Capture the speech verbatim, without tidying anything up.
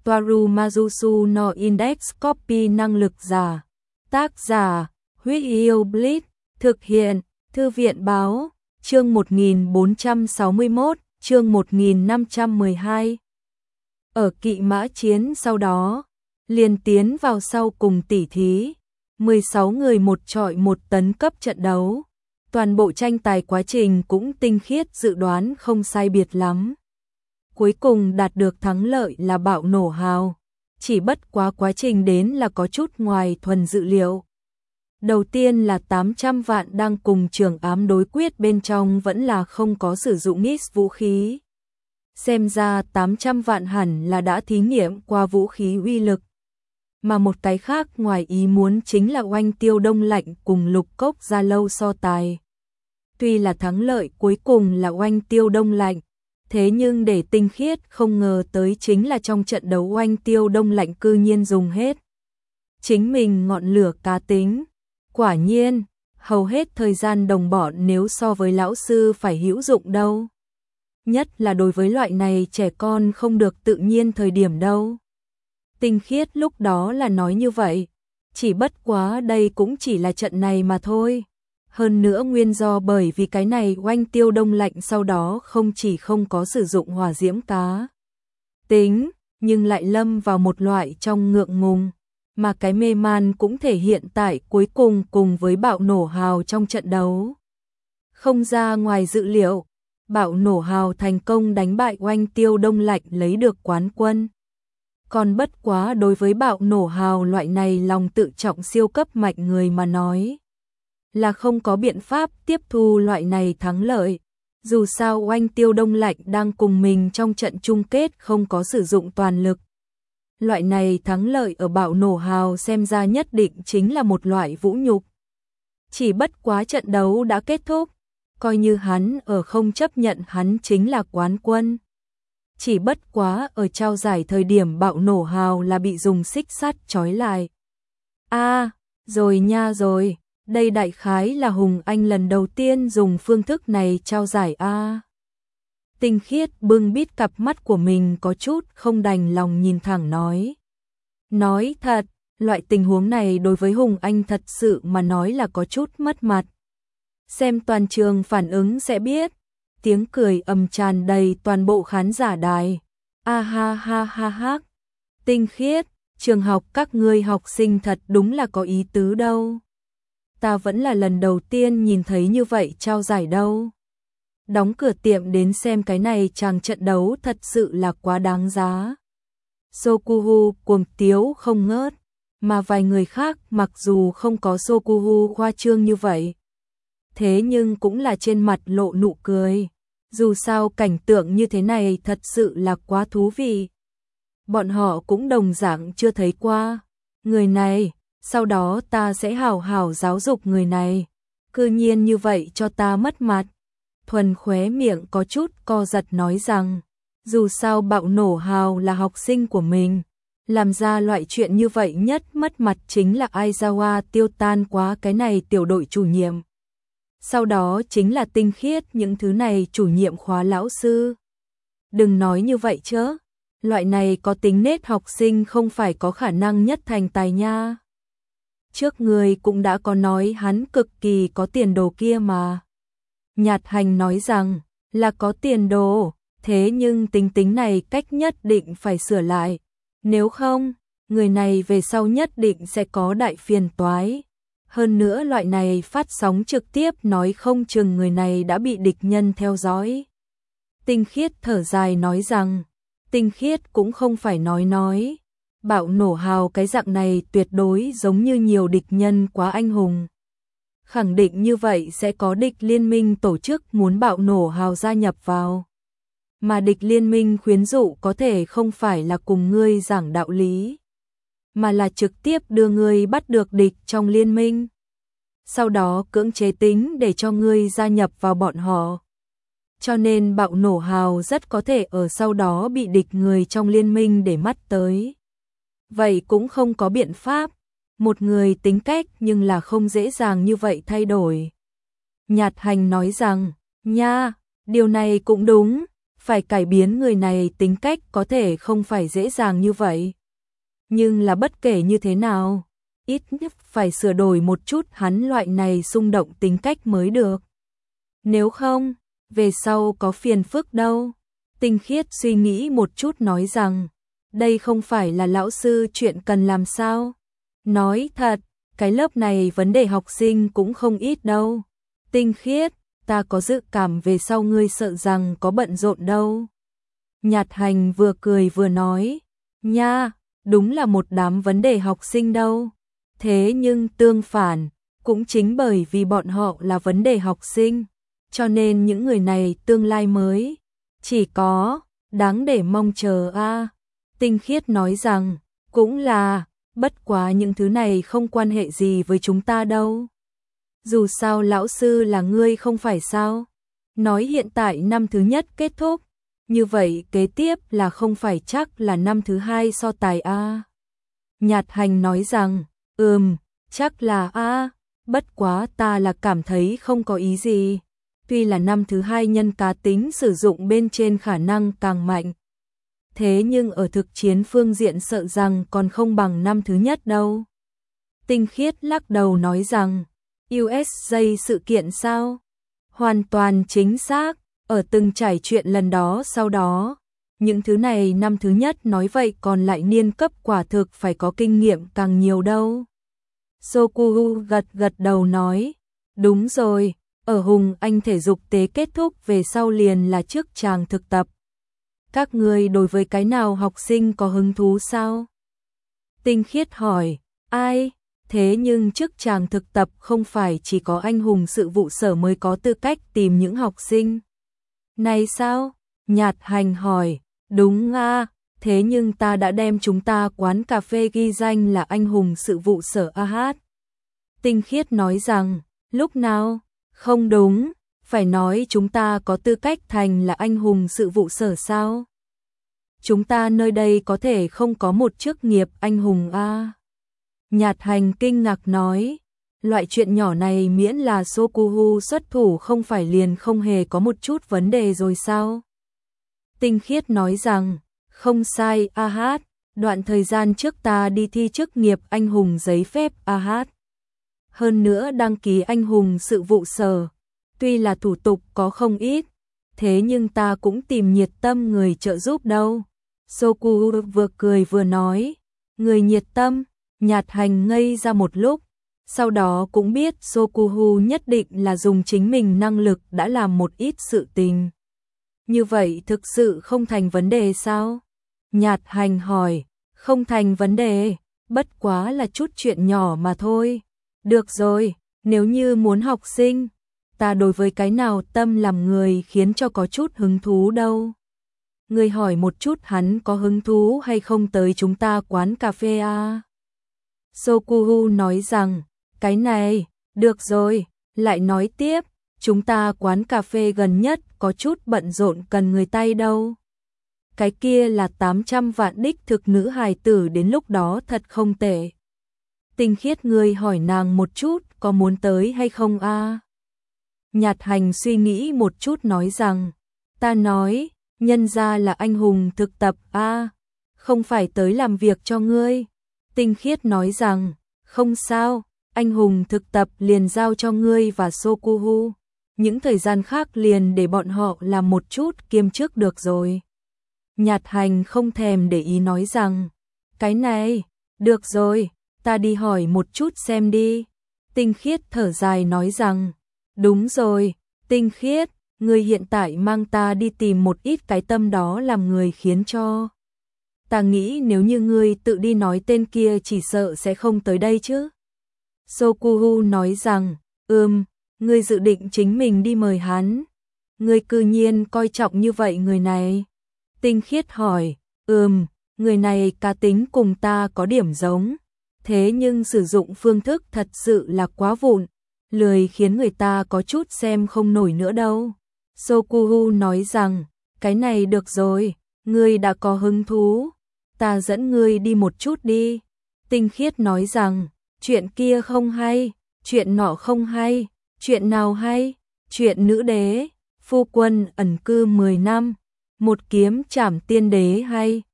Toaru Majusu no Index Copy năng lực giả. Tác giả, Huyết Yêu Blitz, thực hiện, Thư viện báo, chương một nghìn bốn trăm sáu mươi mốt, chương một nghìn năm trăm mười hai. Ở kỵ mã chiến sau đó, liền tiến vào sau cùng tỉ thí, mười sáu người một chọi một tấn cấp trận đấu. Toàn bộ tranh tài quá trình cũng tinh khiết dự đoán không sai biệt lắm. Cuối cùng đạt được thắng lợi là Bạo Nổ Hào, chỉ bất quá quá trình đến là có chút ngoài thuần dự liệu. Đầu tiên là tám trăm vạn đang cùng Trường Ám đối quyết, bên trong vẫn là không có sử dụng Nix vũ khí. Xem ra tám trăm vạn hẳn là đã thí nghiệm qua vũ khí uy lực. Mà một cái khác ngoài ý muốn chính là Oanh Tiêu Đông Lạnh cùng Lục Cốc Gia Lâu so tài. Tuy là thắng lợi cuối cùng là Oanh Tiêu Đông Lạnh, thế nhưng để tinh khiết không ngờ tới chính là trong trận đấu Oanh Tiêu Đông Lạnh cư nhiên dùng hết chính mình ngọn lửa cá tính. Quả nhiên, hầu hết thời gian đồng bọn nếu so với lão sư phải hữu dụng đâu. Nhất là đối với loại này trẻ con không được tự nhiên thời điểm đâu. Tinh khiết lúc đó là nói như vậy, chỉ bất quá đây cũng chỉ là trận này mà thôi. Hơn nữa nguyên do bởi vì cái này Oanh Tiêu Đông Lạnh sau đó không chỉ không có sử dụng hỏa diễm cá tính, nhưng lại lâm vào một loại trong ngượng ngùng, mà cái mê man cũng thể hiện tại cuối cùng cùng với Bạo Nổ Hào trong trận đấu. Không ra ngoài dự liệu, Bạo Nổ Hào thành công đánh bại Oanh Tiêu Đông Lạnh lấy được quán quân. Còn bất quá đối với Bạo Nổ Hào loại này lòng tự trọng siêu cấp mạnh người mà nói, là không có biện pháp tiếp thu loại này thắng lợi. Dù sao Oanh Tiêu Đông Lạnh đang cùng mình trong trận chung kết không có sử dụng toàn lực. Loại này thắng lợi ở Bạo Nổ Hào xem ra nhất định chính là một loại vũ nhục. Chỉ bất quá trận đấu đã kết thúc, coi như hắn ở không chấp nhận hắn chính là quán quân. Chỉ bất quá ở trao giải thời điểm Bạo Nổ Hào là bị dùng xích sắt trói lại. A, à, rồi nha rồi, đây đại khái là Hùng Anh lần đầu tiên dùng phương thức này trao giải a. À. Tinh khiết bưng bít cặp mắt của mình có chút không đành lòng nhìn thẳng nói. Nói thật, loại tình huống này đối với Hùng Anh thật sự mà nói là có chút mất mặt. Xem toàn trường phản ứng sẽ biết. Tiếng cười ầm tràn đầy toàn bộ khán giả đài. A ha ha ha ha. Tinh khiết, trường học các ngươi học sinh thật đúng là có ý tứ đâu. Ta vẫn là lần đầu tiên nhìn thấy như vậy trao giải đâu. Đóng cửa tiệm đến xem cái này chàng trận đấu thật sự là quá đáng giá. Sokuhu cuồng tiếu không ngớt, mà vài người khác mặc dù không có Sokuhu khoa trương như vậy, thế nhưng cũng là trên mặt lộ nụ cười. Dù sao cảnh tượng như thế này thật sự là quá thú vị. Bọn họ cũng đồng dạng chưa thấy qua. Người này, sau đó ta sẽ hào hào giáo dục người này. Cư nhiên như vậy cho ta mất mặt. Thuần khóe miệng có chút co giật nói rằng, dù sao Bạo Nổ Hào là học sinh của mình. Làm ra loại chuyện như vậy nhất mất mặt chính là Aizawa Tiêu Tan quá cái này tiểu đội chủ nhiệm. Sau đó chính là tinh khiết những thứ này chủ nhiệm khóa lão sư. Đừng nói như vậy chứ, loại này có tính nết học sinh không phải có khả năng nhất thành tài nha. Trước người cũng đã có nói hắn cực kỳ có tiền đồ kia mà. Nhạt Hành nói rằng là có tiền đồ, thế nhưng tính tính này cách nhất định phải sửa lại. Nếu không, người này về sau nhất định sẽ có đại phiền toái. Hơn nữa loại này phát sóng trực tiếp nói không chừng người này đã bị địch nhân theo dõi. Tinh khiết thở dài nói rằng, tinh khiết cũng không phải nói nói. Bạo Nổ Hào cái dạng này tuyệt đối giống như nhiều địch nhân quá anh hùng. Khẳng định như vậy sẽ có địch liên minh tổ chức muốn Bạo Nổ Hào gia nhập vào. Mà địch liên minh khuyến dụ có thể không phải là cùng ngươi giảng đạo lý, mà là trực tiếp đưa ngươi bắt được địch trong liên minh. Sau đó cưỡng chế tính để cho ngươi gia nhập vào bọn họ. Cho nên Bạo Nổ Hào rất có thể ở sau đó bị địch người trong liên minh để mắt tới. Vậy cũng không có biện pháp. Một người tính cách nhưng là không dễ dàng như vậy thay đổi. Nhạt Hành nói rằng, nha, điều này cũng đúng. phải cải biến người này tính cách có thể không phải dễ dàng như vậy. Nhưng là bất kể như thế nào, ít nhất phải sửa đổi một chút hắn loại này xung động tính cách mới được. Nếu không, về sau có phiền phức đâu. Tinh Khiết suy nghĩ một chút nói rằng, đây không phải là lão sư chuyện cần làm sao. Nói thật, cái lớp này vấn đề học sinh cũng không ít đâu. Tinh Khiết, ta có dự cảm về sau ngươi sợ rằng có bận rộn đâu. Nhạt Hành vừa cười vừa nói, nha, đúng là một đám vấn đề học sinh đâu. Thế nhưng tương phản, cũng chính bởi vì bọn họ là vấn đề học sinh, cho nên những người này tương lai mới chỉ có đáng để mong chờ a. À. Tinh Khiết nói rằng, cũng là, bất quá những thứ này không quan hệ gì với chúng ta đâu. Dù sao lão sư là ngươi không phải sao? Nói hiện tại năm thứ nhất kết thúc, như vậy kế tiếp là không phải chắc là năm thứ hai so tài a. À. Nhạt Hành nói rằng, ừm, chắc là a, à, bất quá ta là cảm thấy không có ý gì. Tuy là năm thứ hai nhân cá tính sử dụng bên trên khả năng càng mạnh. Thế nhưng ở thực chiến phương diện sợ rằng còn không bằng năm thứ nhất đâu. Tinh Khiết lắc đầu nói rằng, u ét giây sự kiện sao? Hoàn toàn chính xác, ở từng trải chuyện lần đó sau đó. Những thứ này năm thứ nhất nói vậy còn lại niên cấp quả thực phải có kinh nghiệm càng nhiều đâu. Sokuhu gật gật đầu nói, đúng rồi, ở Hùng Anh thể dục tế kết thúc về sau liền là trước tràng thực tập. Các người đối với cái nào học sinh có hứng thú sao? Tinh Khiết hỏi, ai? Thế nhưng trước tràng thực tập không phải chỉ có anh hùng sự vụ sở mới có tư cách tìm những học sinh. Này sao? Nhạt Hành hỏi, đúng à, thế nhưng ta đã đem chúng ta quán cà phê ghi danh là anh hùng sự vụ sở a hát. Tinh Khiết nói rằng, lúc nào? Không đúng, phải nói chúng ta có tư cách thành là anh hùng sự vụ sở sao? Chúng ta nơi đây có thể không có một chức nghiệp anh hùng a. À. Nhạt Hành kinh ngạc nói, loại chuyện nhỏ này miễn là Sokuhu xuất thủ không phải liền không hề có một chút vấn đề rồi sao? Tinh Khiết nói rằng, không sai a hát, đoạn thời gian trước ta đi thi chức nghiệp anh hùng giấy phép a hát. Hơn nữa đăng ký anh hùng sự vụ sở, tuy là thủ tục có không ít, thế nhưng ta cũng tìm nhiệt tâm người trợ giúp đâu. Sokuhu vừa cười vừa nói, người nhiệt tâm. Nhạt Hành ngây ra một lúc, sau đó cũng biết Sokuhu nhất định là dùng chính mình năng lực đã làm một ít sự tình. Như vậy thực sự không thành vấn đề sao? Nhạt Hành hỏi, không thành vấn đề, bất quá là chút chuyện nhỏ mà thôi. Được rồi, nếu như muốn học sinh, ta đối với cái nào tâm làm người khiến cho có chút hứng thú đâu. Người hỏi một chút hắn có hứng thú hay không tới chúng ta quán cà phê à? Sokuhu nói rằng, cái này, được rồi, lại nói tiếp, chúng ta quán cà phê gần nhất có chút bận rộn cần người tay đâu. Cái kia là tám trăm vạn đích thực nữ hài tử đến lúc đó thật không tệ. Tinh Khiết người hỏi nàng một chút có muốn tới hay không a? À? Nhạt Hành suy nghĩ một chút nói rằng, ta nói, nhân ra là anh hùng thực tập a, à, không phải tới làm việc cho ngươi. Tinh Khiết nói rằng, không sao, anh hùng thực tập liền giao cho ngươi và Sokuhu, những thời gian khác liền để bọn họ làm một chút kiêm chức được rồi. Nhạt Hành không thèm để ý nói rằng, cái này, được rồi, ta đi hỏi một chút xem đi. Tinh Khiết thở dài nói rằng, đúng rồi, Tinh Khiết, ngươi hiện tại mang ta đi tìm một ít cái tâm đó làm người khiến cho. Ta nghĩ nếu như ngươi tự đi nói tên kia chỉ sợ sẽ không tới đây chứ. Sokuhu nói rằng, ừm, ngươi dự định chính mình đi mời hắn. Ngươi cư nhiên coi trọng như vậy người này. Tinh Khiết hỏi, ừm, người này cá tính cùng ta có điểm giống. Thế nhưng sử dụng phương thức thật sự là quá vụn, lười khiến người ta có chút xem không nổi nữa đâu. Sokuhu nói rằng, cái này được rồi, ngươi đã có hứng thú. Ta dẫn ngươi đi một chút đi. Tinh Khiết nói rằng, chuyện kia không hay, chuyện nọ không hay, chuyện nào hay, chuyện nữ đế, phu quân ẩn cư mười năm, một kiếm trảm tiên đế hay